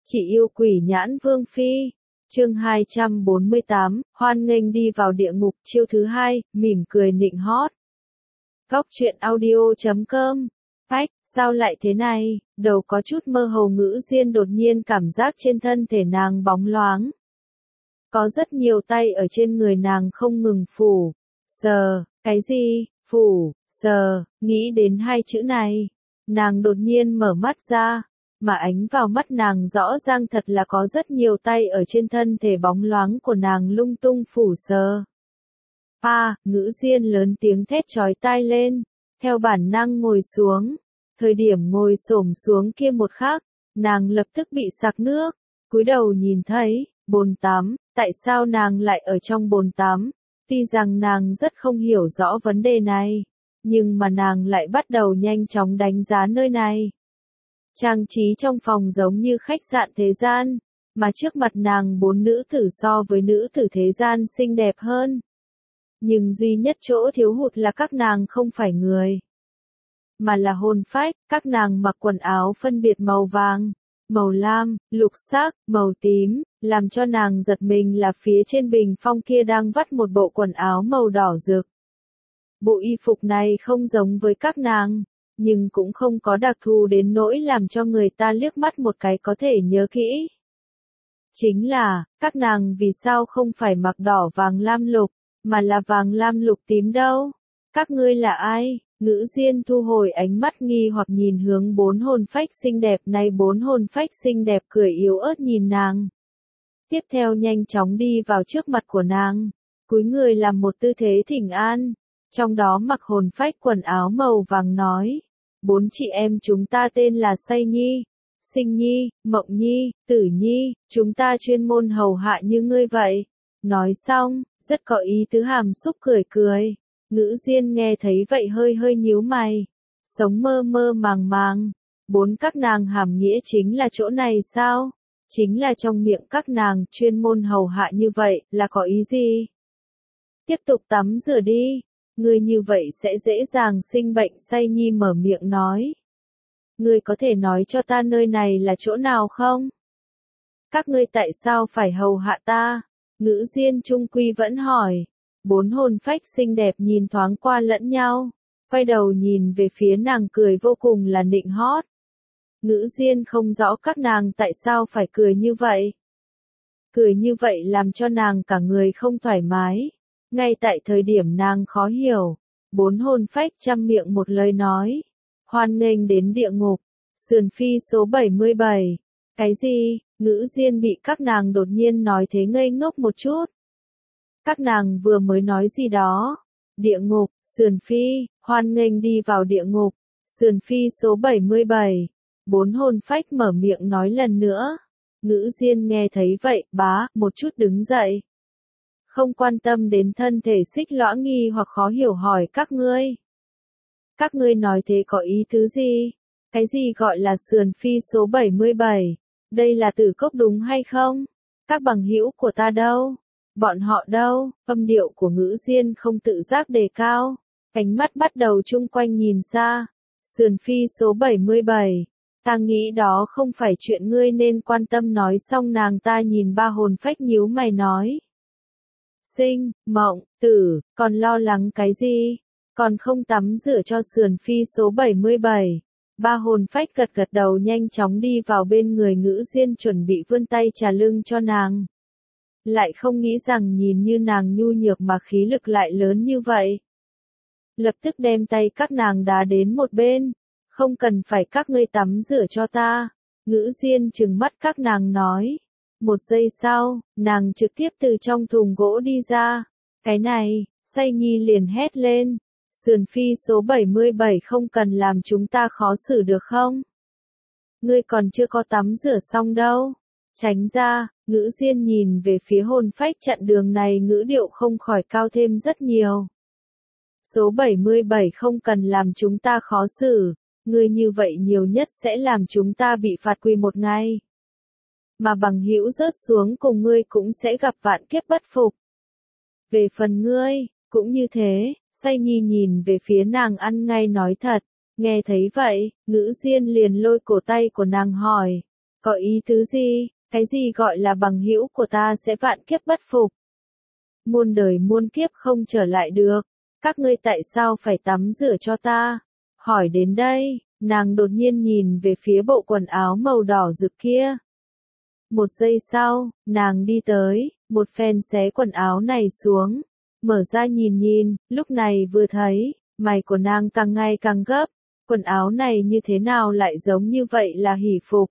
Chị yêu quỷ nhãn vương phi. Chương 248, hoan nghênh đi vào địa ngục, chiêu thứ 2, mỉm cười nịnh hót. Góc truyện audio.com. Phách, sao lại thế này? Đầu có chút mơ hồ Ngữ Diên đột nhiên cảm giác trên thân thể nàng bóng loáng. Có rất nhiều tay ở trên người nàng không ngừng phủ, sờ, cái gì? Phủ, sờ, nghĩ đến hai chữ này. Nàng đột nhiên mở mắt ra, mà ánh vào mắt nàng rõ ràng thật là có rất nhiều tay ở trên thân thể bóng loáng của nàng lung tung phủ sờ. Ngữ Diên lớn tiếng thét chói tai lên, theo bản năng ngồi xuống. Thời điểm ngồi xổm xuống kia một khắc, nàng lập tức bị sặc nước, cúi đầu nhìn thấy, bồn tắm, tại sao nàng lại ở trong bồn tắm? Tuy rằng nàng rất không hiểu rõ vấn đề này, nhưng mà nàng lại bắt đầu nhanh chóng đánh giá nơi này. Trang trí trong phòng giống như khách sạn thế gian, mà trước mặt nàng 4 nữ tử so với nữ tử thế gian xinh đẹp hơn. Nhưng duy nhất chỗ thiếu hụt là các nàng không phải người, mà là hồn phách. Các nàng mặc quần áo phân biệt màu vàng, màu lam, lục sắc, màu tím, làm cho nàng giật mình là phía trên bình phong kia đang vắt một bộ quần áo màu đỏ rực. Bộ y phục này không giống với các nàng, nhưng cũng không có đặc thù đến nỗi làm cho người ta liếc mắt một cái có thể nhớ kỹ. Chính là, các nàng vì sao không phải mặc đỏ vàng lam lục, mà là vàng lam lục tím đâu? Các ngươi là ai? Ngữ Diên thu hồi ánh mắt nghi hoặc nhìn hướng 4 hồn phách xinh đẹp này. 4 hồn phách xinh đẹp cười yếu ớt nhìn nàng. Tiếp theo nhanh chóng đi vào trước mặt của nàng, cúi người làm một tư thế thỉnh an. Trong đó mặc hồn phách quần áo màu vàng nói, 4 chị em chúng ta tên là Say Nhi, Sinh Nhi, Mộng Nhi, Tử Nhi, chúng ta chuyên môn hầu hạ như ngươi vậy. Nói xong, rất có ý tứ hàm xúc cười cười. Ngữ Diên nghe thấy vậy hơi hơi nhíu mày, sống mơ mơ màng màng. 4 các nàng hàm nghĩa chính là chỗ này sao? Chính là trong miệng các nàng chuyên môn hầu hạ như vậy, là có ý gì? Tiếp tục tắm rửa đi, ngươi như vậy sẽ dễ dàng sinh bệnh. Say Nhi mở miệng nói. Ngươi có thể nói cho ta nơi này là chỗ nào không? Các ngươi tại sao phải hầu hạ ta? Ngữ Diên trung quy vẫn hỏi. 4 hồn phách xinh đẹp nhìn thoáng qua lẫn nhau, quay đầu nhìn về phía nàng cười vô cùng là nịnh hót. Ngữ Diên không rõ các nàng tại sao phải cười như vậy. Cười như vậy làm cho nàng cả người không thoải mái. Ngay tại thời điểm nàng khó hiểu, 4 hồn phách chăm miệng một lời nói. Hoan nghênh đến địa ngục, sườn phi số 77. Cái gì? Ngữ Diên bị các nàng đột nhiên nói thế ngây ngốc một chút. Các nàng vừa mới nói gì đó? Địa ngục, sườn phi, hoan nghênh đi vào địa ngục, sườn phi số 77. 4 hồn phách mở miệng nói lần nữa. Ngữ Diên nghe thấy vậy, một chút đứng dậy. Không quan tâm đến thân thể xích lõa nghi hoặc khó hiểu hỏi các ngươi. Các ngươi nói thế có ý tứ gì? Cái gì gọi là sườn phi số 77? Đây là Tử Cốc đúng hay không? Các bằng hữu của ta đâu? Bọn họ đâu? Âm điệu của Ngữ Diên không tự giác đề cao. Ánh mắt bắt đầu chung quanh nhìn xa. Sườn phi số 77. Ta nghĩ đó không phải chuyện ngươi nên quan tâm. Nói xong nàng ta nhìn 3 hồn phách nhíu mày nói. Sinh, Mộng, Tử, còn lo lắng cái gì? Còn không tắm rửa cho sườn phi số 77. 3 hồn phách gật gật đầu nhanh chóng đi vào bên người Ngữ Diên chuẩn bị vươn tay trà lưng cho nàng. Lại không nghĩ rằng nhìn như nàng nhu nhược mà khí lực lại lớn như vậy. Lập tức đem tay các nàng đá đến một bên. Không cần phải các ngươi tắm rửa cho ta. Ngữ Diên trừng mắt các nàng nói. Một giây sau, nàng trực tiếp từ trong thùng gỗ đi ra. Cái này, Say Nhi liền hét lên. Sườn phi số 77 không cần làm chúng ta khó xử được không? Ngươi còn chưa có tắm rửa xong đâu. Tránh ra. Ngữ Diên nhìn về phía hồn phách chặn đường này, ngữ điệu không khỏi cao thêm rất nhiều. Số 77 không cần làm chúng ta khó xử, ngươi như vậy nhiều nhất sẽ làm chúng ta bị phạt quỳ một ngày. Mà bằng hữu rớt xuống cùng ngươi cũng sẽ gặp vạn kiếp bất phục. Về phần ngươi, cũng như thế. Say Nhi nhìn về phía nàng ăn ngay nói thật. Nghe thấy vậy, Ngữ Diên liền lôi cổ tay của nàng hỏi. Có ý tứ gì? Cái gì gọi là bằng hữu của ta sẽ vạn kiếp bất phục? Muôn đời muôn kiếp không trở lại được. Các ngươi tại sao phải tắm rửa cho ta? Hỏi đến đây, nàng đột nhiên nhìn về phía bộ quần áo màu đỏ rực kia. Một giây sau, nàng đi tới, một phen xé quần áo này xuống, mở ra nhìn nhìn, lúc này vừa thấy, mày của nàng càng ngày càng gấp, quần áo này như thế nào lại giống như vậy là hỷ phục.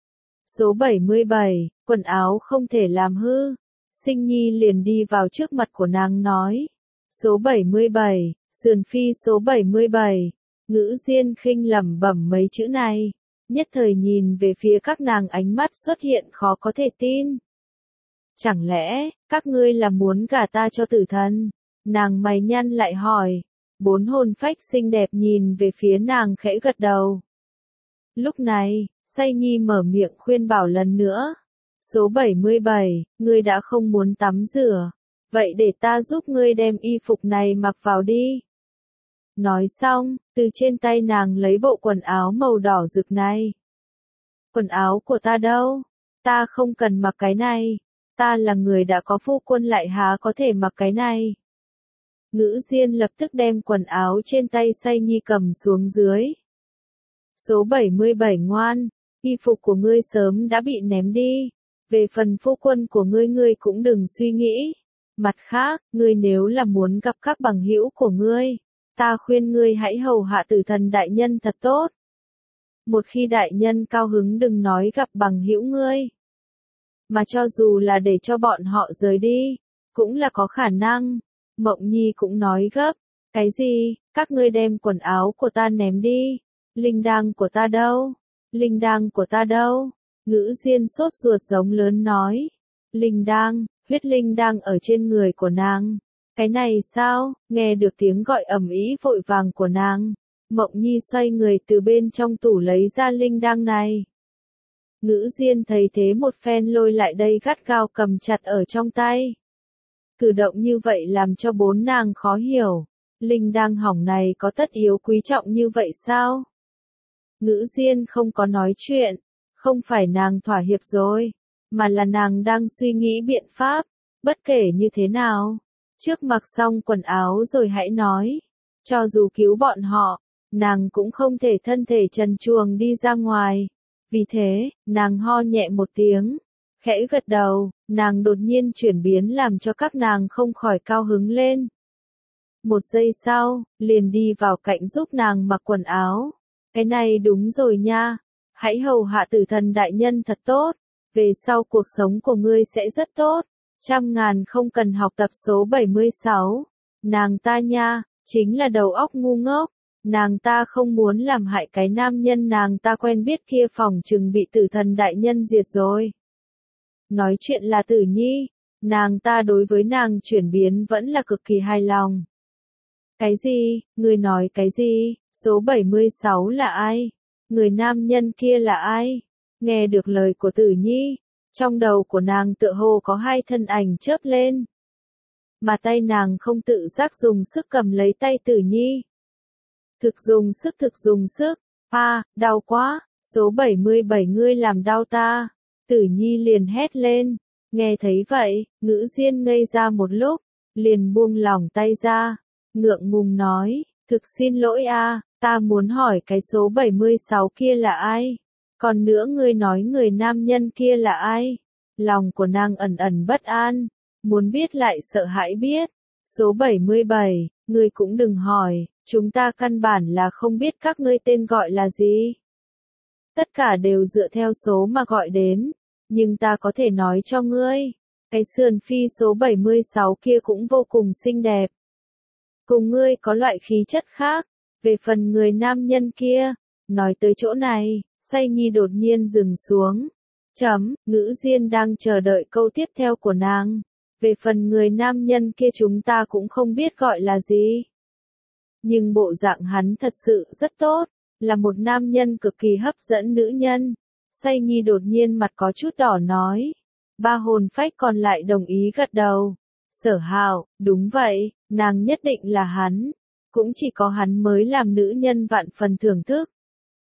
Số 77, quần áo không thể làm hư. Sinh Nhi liền đi vào trước mặt của nàng nói. Số 77, sườn phi số 77, Ngữ Diên khinh lẩm bẩm mấy chữ này, nhất thời nhìn về phía các nàng ánh mắt xuất hiện khó có thể tin. Chẳng lẽ, các ngươi là muốn gả ta cho tử thần? Nàng mày nhăn lại hỏi. Bốn hồn phách xinh đẹp nhìn về phía nàng khẽ gật đầu. Lúc này, Say Nhi mở miệng khuyên bảo lần nữa. Số 77, ngươi đã không muốn tắm rửa. Vậy để ta giúp ngươi đem y phục này mặc vào đi. Nói xong, từ trên tay nàng lấy bộ quần áo màu đỏ rực này. Quần áo của ta đâu? Ta không cần mặc cái này. Ta là người đã có phu quân lại há có thể mặc cái này. Ngữ Diên lập tức đem quần áo trên tay Say Nhi cầm xuống dưới. Số 77 ngoan, y phục của ngươi sớm đã bị ném đi. Về phần phu quân của ngươi cũng đừng suy nghĩ. Mặt khác, ngươi nếu là muốn gặp các bằng hữu của ngươi, ta khuyên ngươi hãy hầu hạ tử thần đại nhân thật tốt. Một khi đại nhân cao hứng đừng nói gặp bằng hữu ngươi. Mà cho dù là để cho bọn họ rời đi, cũng là có khả năng. Mộng Nhi cũng nói gấp. Cái gì, các ngươi đem quần áo của ta ném đi. Linh đăng của ta đâu? Linh đăng của ta đâu? Ngữ Diên sốt ruột giống lớn nói. Linh đăng, huyết linh đăng ở trên người của nàng. Cái này sao? Nghe được tiếng gọi ầm ĩ vội vàng của nàng. Mộng Nhi xoay người từ bên trong tủ lấy ra linh đăng này. Ngữ Diên thấy thế một phen lôi lại đây gắt gao cầm chặt ở trong tay. Cử động như vậy làm cho bốn nàng khó hiểu. Linh đăng hỏng này có tất yếu quý trọng như vậy sao? Ngữ Diên không có nói chuyện. Không phải nàng thỏa hiệp rồi, mà là nàng đang suy nghĩ biện pháp. Bất kể như thế nào, trước mặc xong quần áo rồi hãy nói. Cho dù cứu bọn họ, nàng cũng không thể thân thể trần truồng đi ra ngoài. Vì thế, nàng ho nhẹ một tiếng, khẽ gật đầu, nàng đột nhiên chuyển biến làm cho các nàng không khỏi cao hứng lên. Một giây sau, liền đi vào cạnh giúp nàng mặc quần áo. Cái này đúng rồi nha, hãy hầu hạ tử thần đại nhân thật tốt, về sau cuộc sống của ngươi sẽ rất tốt. Trăm ngàn không cần học tập số 76. Nàng ta nha, chính là đầu óc ngu ngốc. Nàng ta không muốn làm hại cái nam nhân nàng ta quen biết kia phỏng chừng bị tử thần đại nhân diệt rồi. Nói chuyện là Tử Nhi, nàng ta đối với nàng chuyển biến vẫn là cực kỳ hài lòng. Cái gì, ngươi nói cái gì, số 76 là ai? Người nam nhân kia là ai? Nghe được lời của Tử Nhi, trong đầu của nàng tựa hồ có hai thân ảnh chớp lên. Mà tay nàng không tự giác dùng sức cầm lấy tay Tử Nhi. Thực dùng sức, đau quá, số 77 ngươi làm đau ta. Tử Nhi liền hét lên, nghe thấy vậy, Ngữ Diên ngây ra một lúc, liền buông lỏng tay ra, ngượng ngùng nói, thực xin lỗi ta muốn hỏi cái số 76 kia là ai? Còn nữa ngươi nói người nam nhân kia là ai? Lòng của nàng ẩn ẩn bất an, muốn biết lại sợ hãi biết. Số 77, ngươi cũng đừng hỏi, chúng ta căn bản là không biết các ngươi tên gọi là gì. Tất cả đều dựa theo số mà gọi đến, nhưng ta có thể nói cho ngươi, cái sườn phi số 76 kia cũng vô cùng xinh đẹp. Cùng ngươi có loại khí chất khác, về phần người nam nhân kia, nói tới chỗ này, Say Nhi đột nhiên dừng xuống. Ngữ Diên đang chờ đợi câu tiếp theo của nàng. Về phần người nam nhân kia chúng ta cũng không biết gọi là gì. Nhưng bộ dạng hắn thật sự rất tốt, là một nam nhân cực kỳ hấp dẫn nữ nhân. Say Nhi đột nhiên mặt có chút đỏ nói. Ba hồn phách còn lại đồng ý gật đầu. Sở Hạo, đúng vậy, nàng nhất định là hắn. Cũng chỉ có hắn mới làm nữ nhân vạn phần thưởng thức.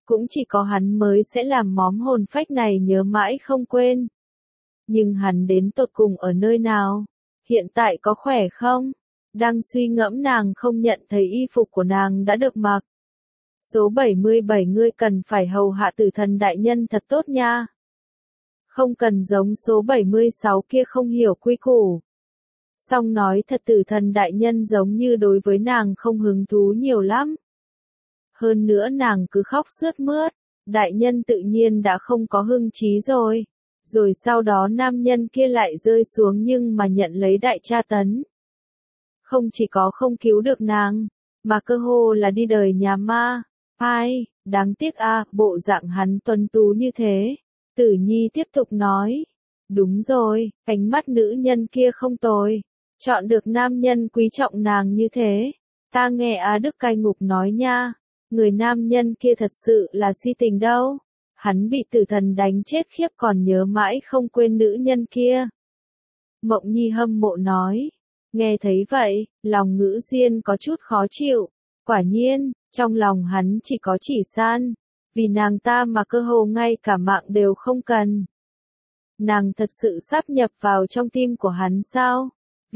cũng chỉ có hắn mới sẽ làm móm hồn phách này nhớ mãi không quên. Nhưng hắn đến tột cùng ở nơi nào? Hiện tại có khỏe không? Đang suy ngẫm nàng không nhận thấy y phục của nàng đã được mặc. Số 77 ngươi cần phải hầu hạ tử thần đại nhân thật tốt nha. Không cần giống số 76 kia không hiểu quy củ. Song nói thật tử thần đại nhân giống như đối với nàng không hứng thú nhiều lắm. Hơn nữa nàng cứ khóc sướt mướt, đại nhân tự nhiên đã không có hưng trí rồi. Rồi sau đó nam nhân kia lại rơi xuống nhưng mà nhận lấy đại tra tấn. Không chỉ có không cứu được nàng, mà cơ hồ là đi đời nhà ma. Ai, đáng tiếc a, bộ dạng hắn tuấn tú như thế. Tử Nhi tiếp tục nói. Đúng rồi, ánh mắt nữ nhân kia không tồi. Chọn được nam nhân quý trọng nàng như thế. Ta nghe Á Đức cai ngục nói nha. Người nam nhân kia thật sự là si tình đâu. Hắn bị tử thần đánh chết khiếp còn nhớ mãi không quên nữ nhân kia. Mộng Nhi hâm mộ nói. Nghe thấy vậy, lòng Ngữ Diên có chút khó chịu. Quả nhiên, trong lòng hắn chỉ có Chỉ San. Vì nàng ta mà cơ hồ ngay cả mạng đều không cần. Nàng thật sự sáp nhập vào trong tim của hắn sao?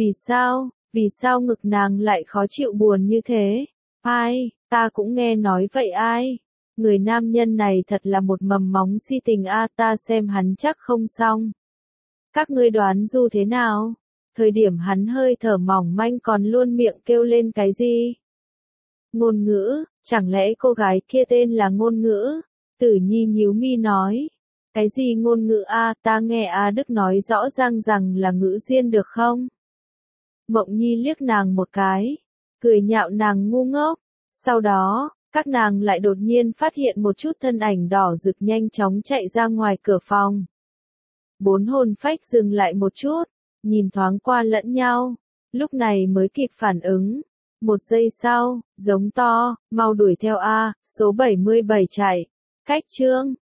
Vì sao ngực nàng lại khó chịu buồn như thế? Ai, ta cũng nghe nói vậy ai? Người nam nhân này thật là một mầm móng si tình a, ta xem hắn chắc không xong. Các ngươi đoán Du thế nào? Thời điểm hắn hơi thở mỏng manh còn luôn miệng kêu lên cái gì? Ngôn Ngữ, chẳng lẽ cô gái kia tên là Ngôn Ngữ? Tử Nhi nhíu mi nói. Cái gì Ngôn Ngữ a, ta nghe A Đức nói rõ ràng rằng là Ngữ Diên được không? Mộng Nhi liếc nàng một cái, cười nhạo nàng ngu ngốc. Sau đó, các nàng lại đột nhiên phát hiện một chút thân ảnh đỏ rực nhanh chóng chạy ra ngoài cửa phòng. Bốn hồn phách dừng lại một chút, nhìn thoáng qua lẫn nhau, lúc này mới kịp phản ứng. Một giây sau, giống to, mau đuổi theo A, số 77 chạy. Cách chương